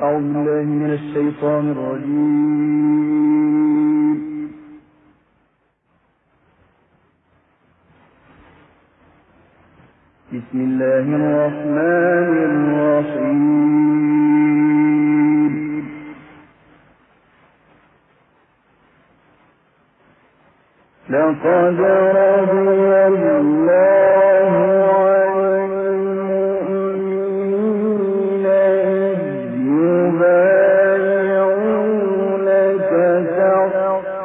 أعوذ بالله من الشيطان الرجيم. بسم الله الرحمن الرحيم. لقد رضي الله عن المؤمنين إذ يبايعونك تحت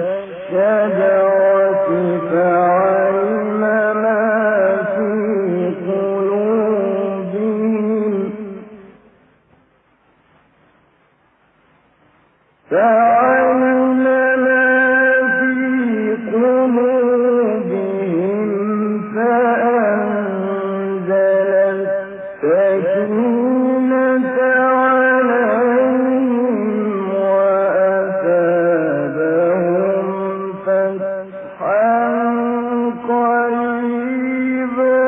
الشجرة فعلم ما في قلوبهم فأنزل السكينة عليهم وأثابهم فتحا قريبا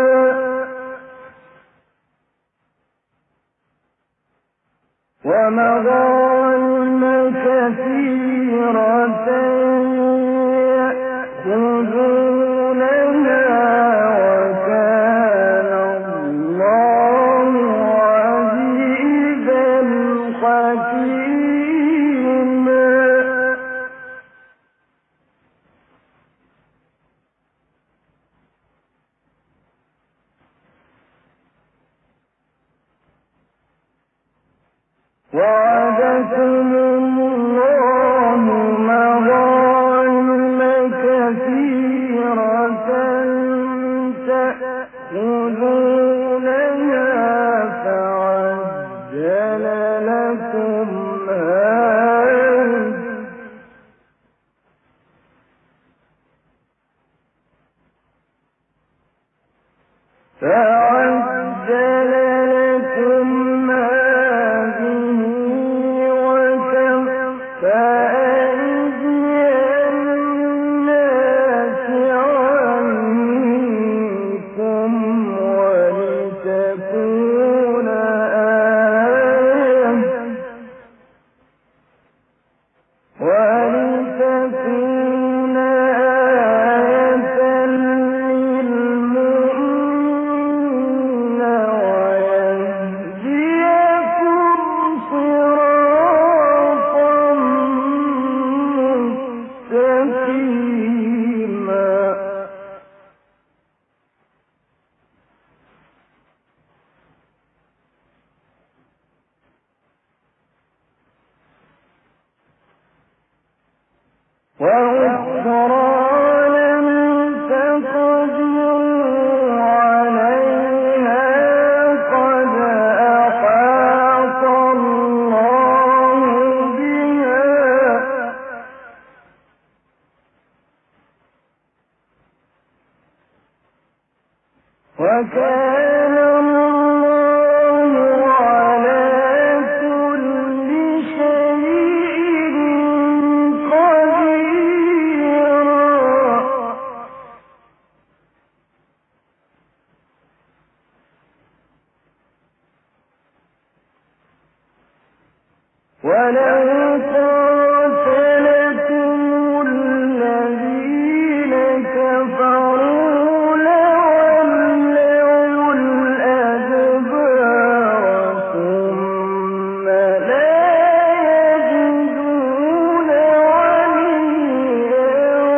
ومغانم كثيرة يأخذونها وكان الله عزيزا حكيما. وعدكم الله مغانم كثيرة تأخذونها فعجل لكم هذه وكف أيدي الناس عنكم ولتكون آية للمؤمنين ويهديكم صراطا مستقيما. وأخرى لم تقدروا عليها قد أحاط الله بها وكان الله على كل شيء قديرا. ولو قاتلكم الذين كفروا لولوا الأدبار ثم لا يجدون وليا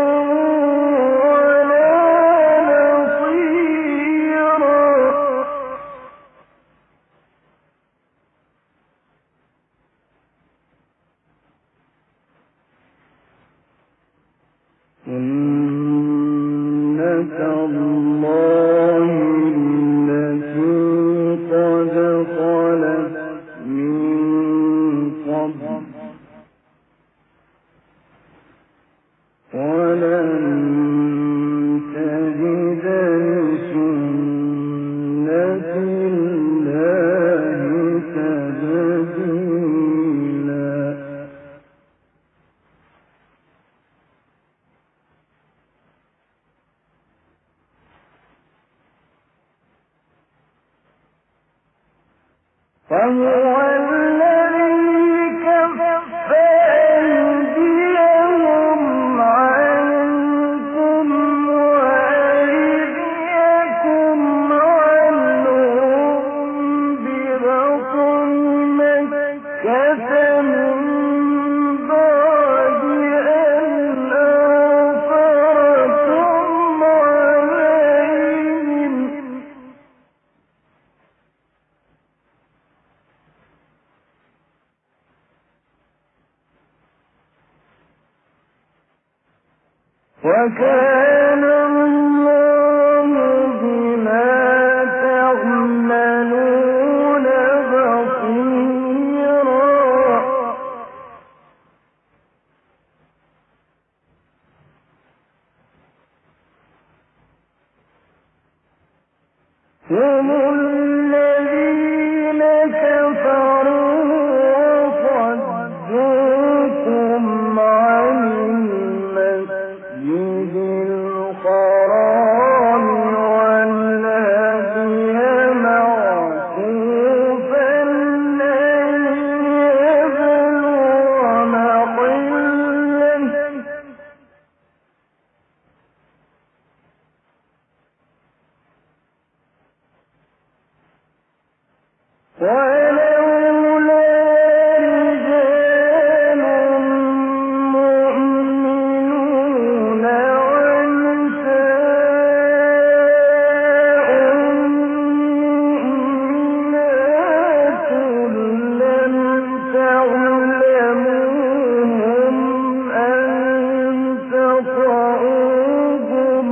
ولا نصيرا. سنة الله التي قد خلت من قبل ولن تجد لسنة الله تبديلا. فهو الذي وكان الله بما تعملون بصيرا هم الذين كفروا وصدوكم عن المسجد الحرام والهدي معكوفا أن يبلغ محله ولولا رجال مؤمنون ونساء مؤمنات لم تعلموهم أن تطؤوهم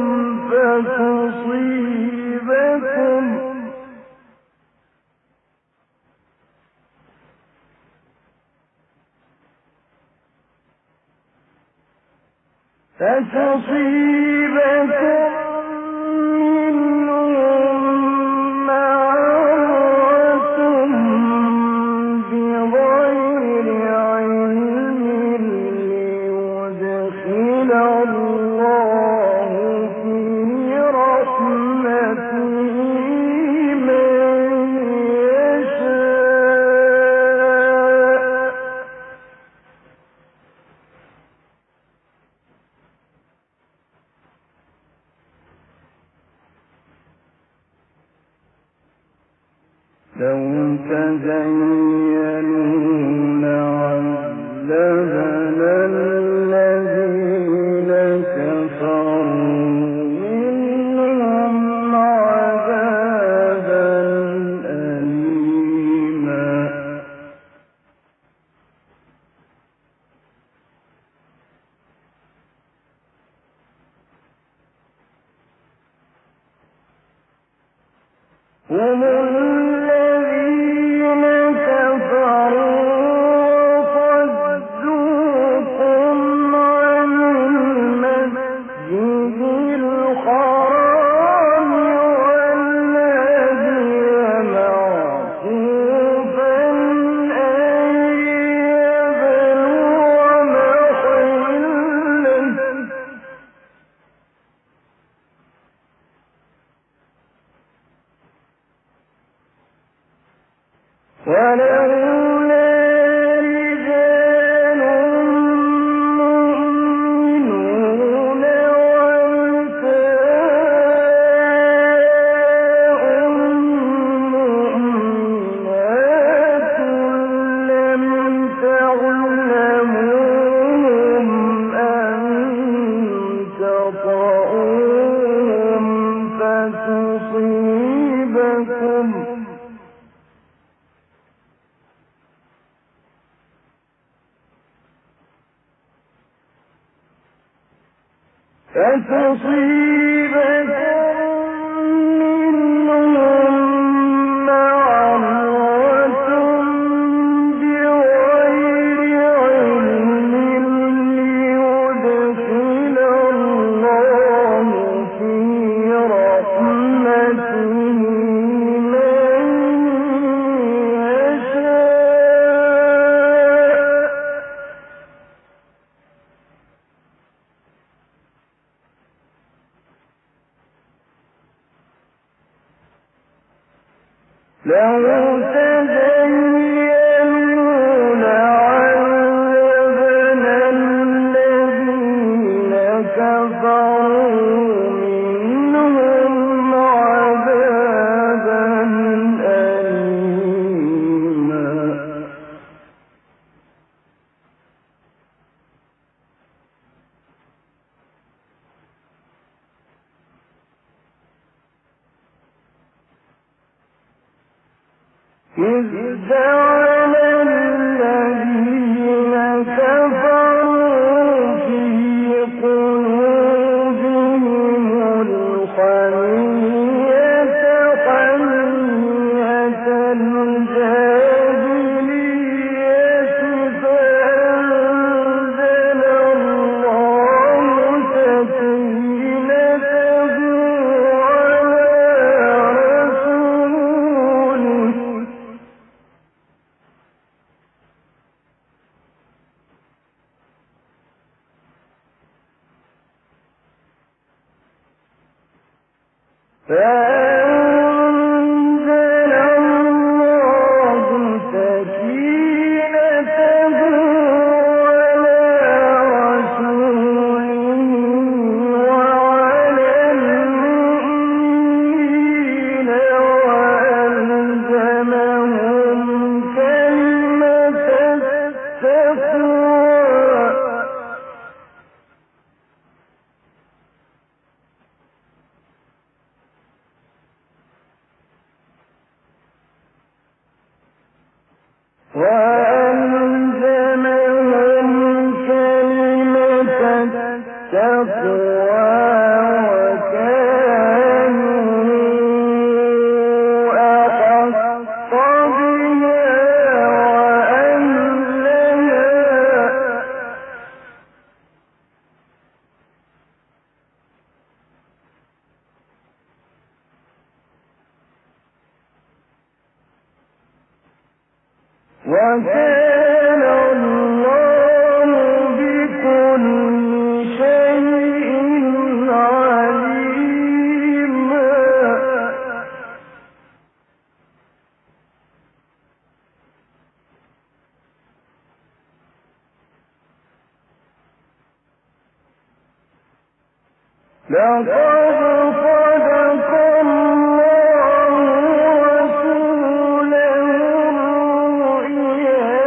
فتصيبكم منهم معرة بغير علم ليدخل الله في رحمته من يشاء لو تزينوا لعذبنا الذين كفروا منهم عذابا أليما هم الذين كفروا وصدوكم عن المسجد الحرام والهدي معكوفا أن يبلغ محله ولولا رجال مؤمنون ونساء مؤمنات لم تعلموهم أن تطؤوهم فتصيبكم منهم معرة بغير علم ليدخل الله في رحمته من يشاء لو تزينوا لعذبنا الذين كفروا منهم عذابا أليما إذ جعل الذين كفروا في قلوبهم الحمية حمية الجاهلية فأنزل الله سكينته على رسوله فأنزل الله سكينته على رسوله وعلى المؤمنين وألزمهم كلمة التقوى وكانوا أحق بها وأهلها وكان الله بكل شيء عليما لقد صدق الله رسوله الرؤيا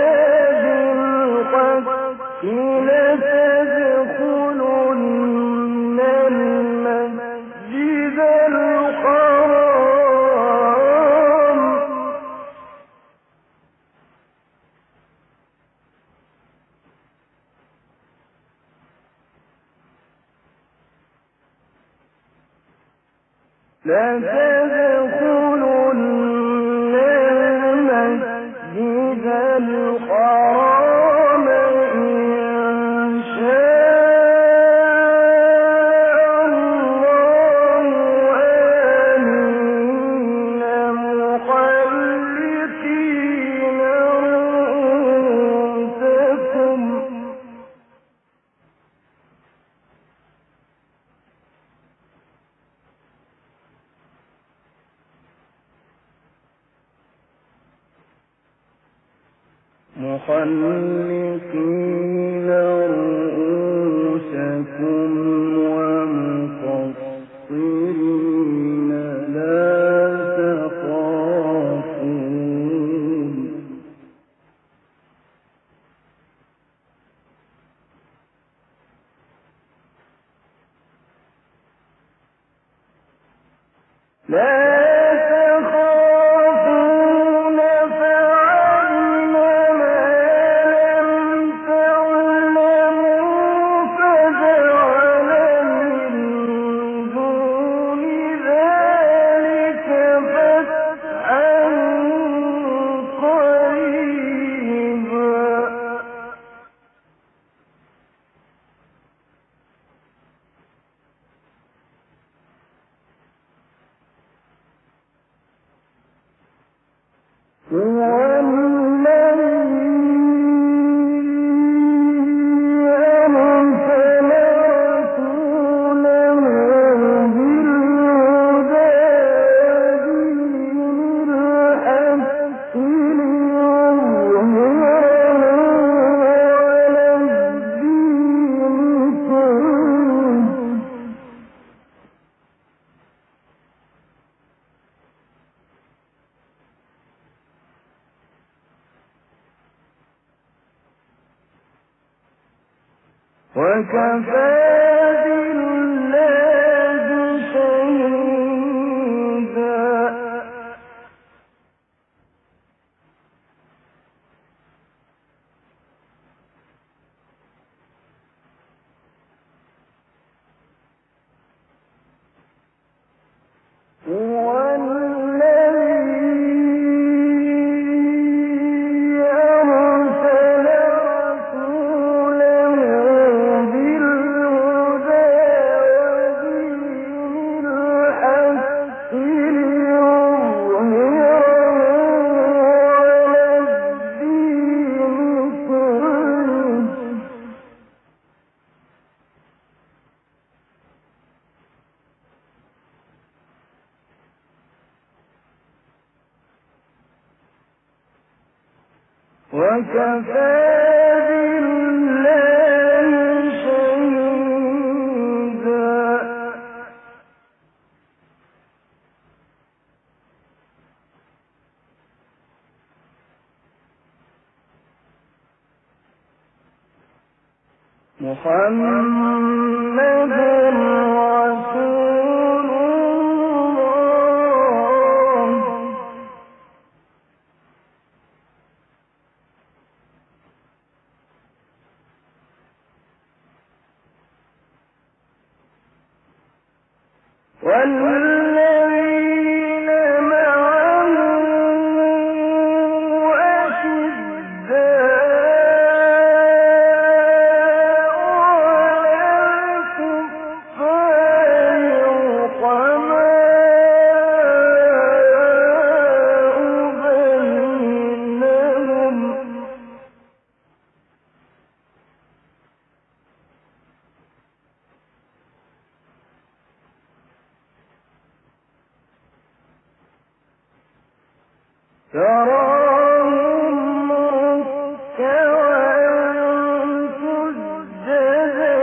بالحق لتدخلن المسجد الحرام لتدخلن المسجد الحرام إن شاء الله آمنين محلقين رؤوسكم محلقين رؤوسكم ومقصرين لا تخافون وكفى بالله شهيدا وكفى بالله شهيدا محمد رسول الله والذين معه أشداء تراهم ركعا سجدا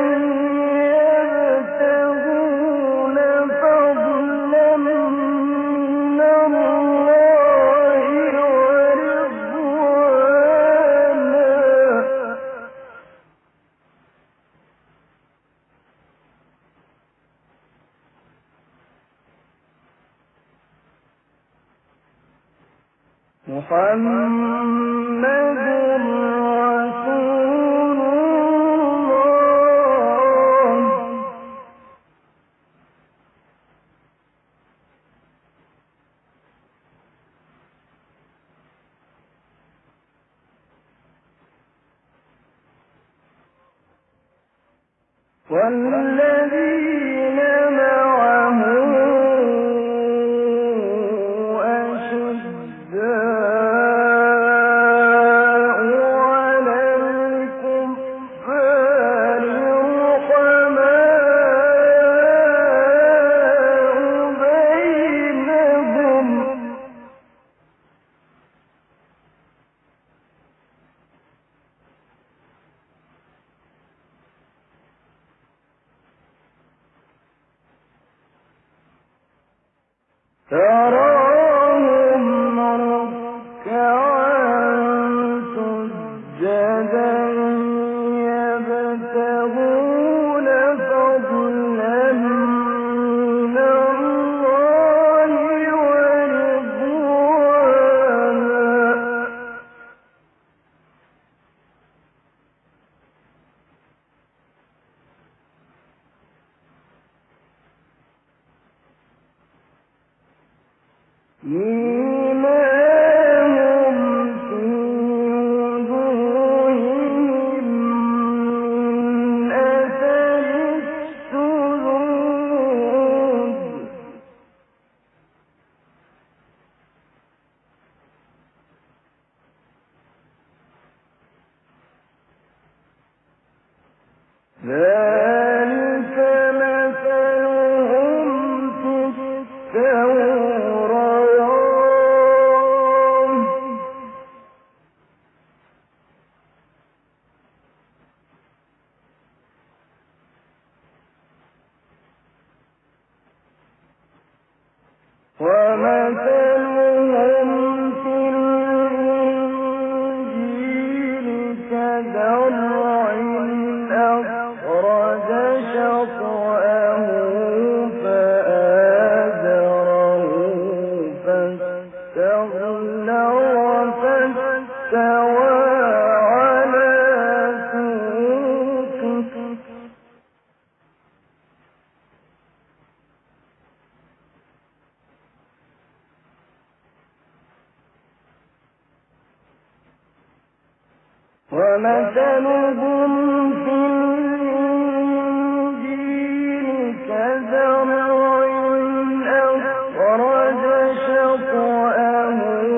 يبتغون فضلا من الله ورضوانا محمد رسول الله والذين معه تراهم ركعا سجدا يبتغون فضلا من الله ورضوانا إيمانهم في وجوههم من أثر السجود ذلك مثلهم في التوراة ومثلهم في الإنجيل كزرع أخرج شطأه فآزره فاستغلظ فاستوى على سوقه ومثلهم في الإنجيل كزرع أخرج شطأه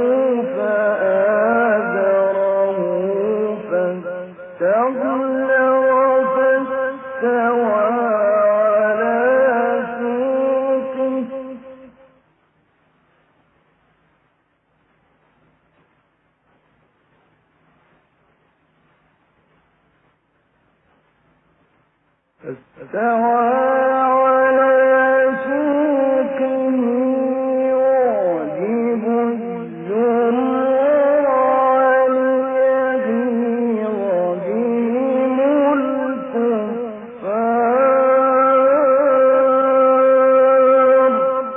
فآزره فاستغلظ فاستوى على سوقه استوى على سوقه يعجب الزراع ليغيظ بهم الكفار.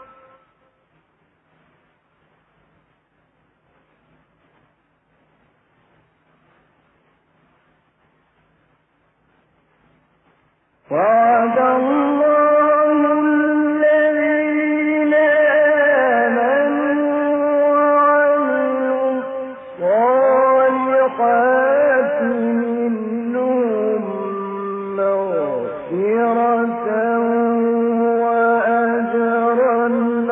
وعد الله الذين آمنوا وعملوا الصالحات منهم مغفرة وأجرا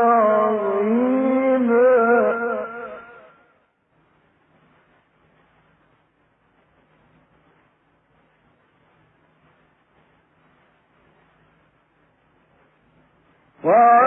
عظيما. وعد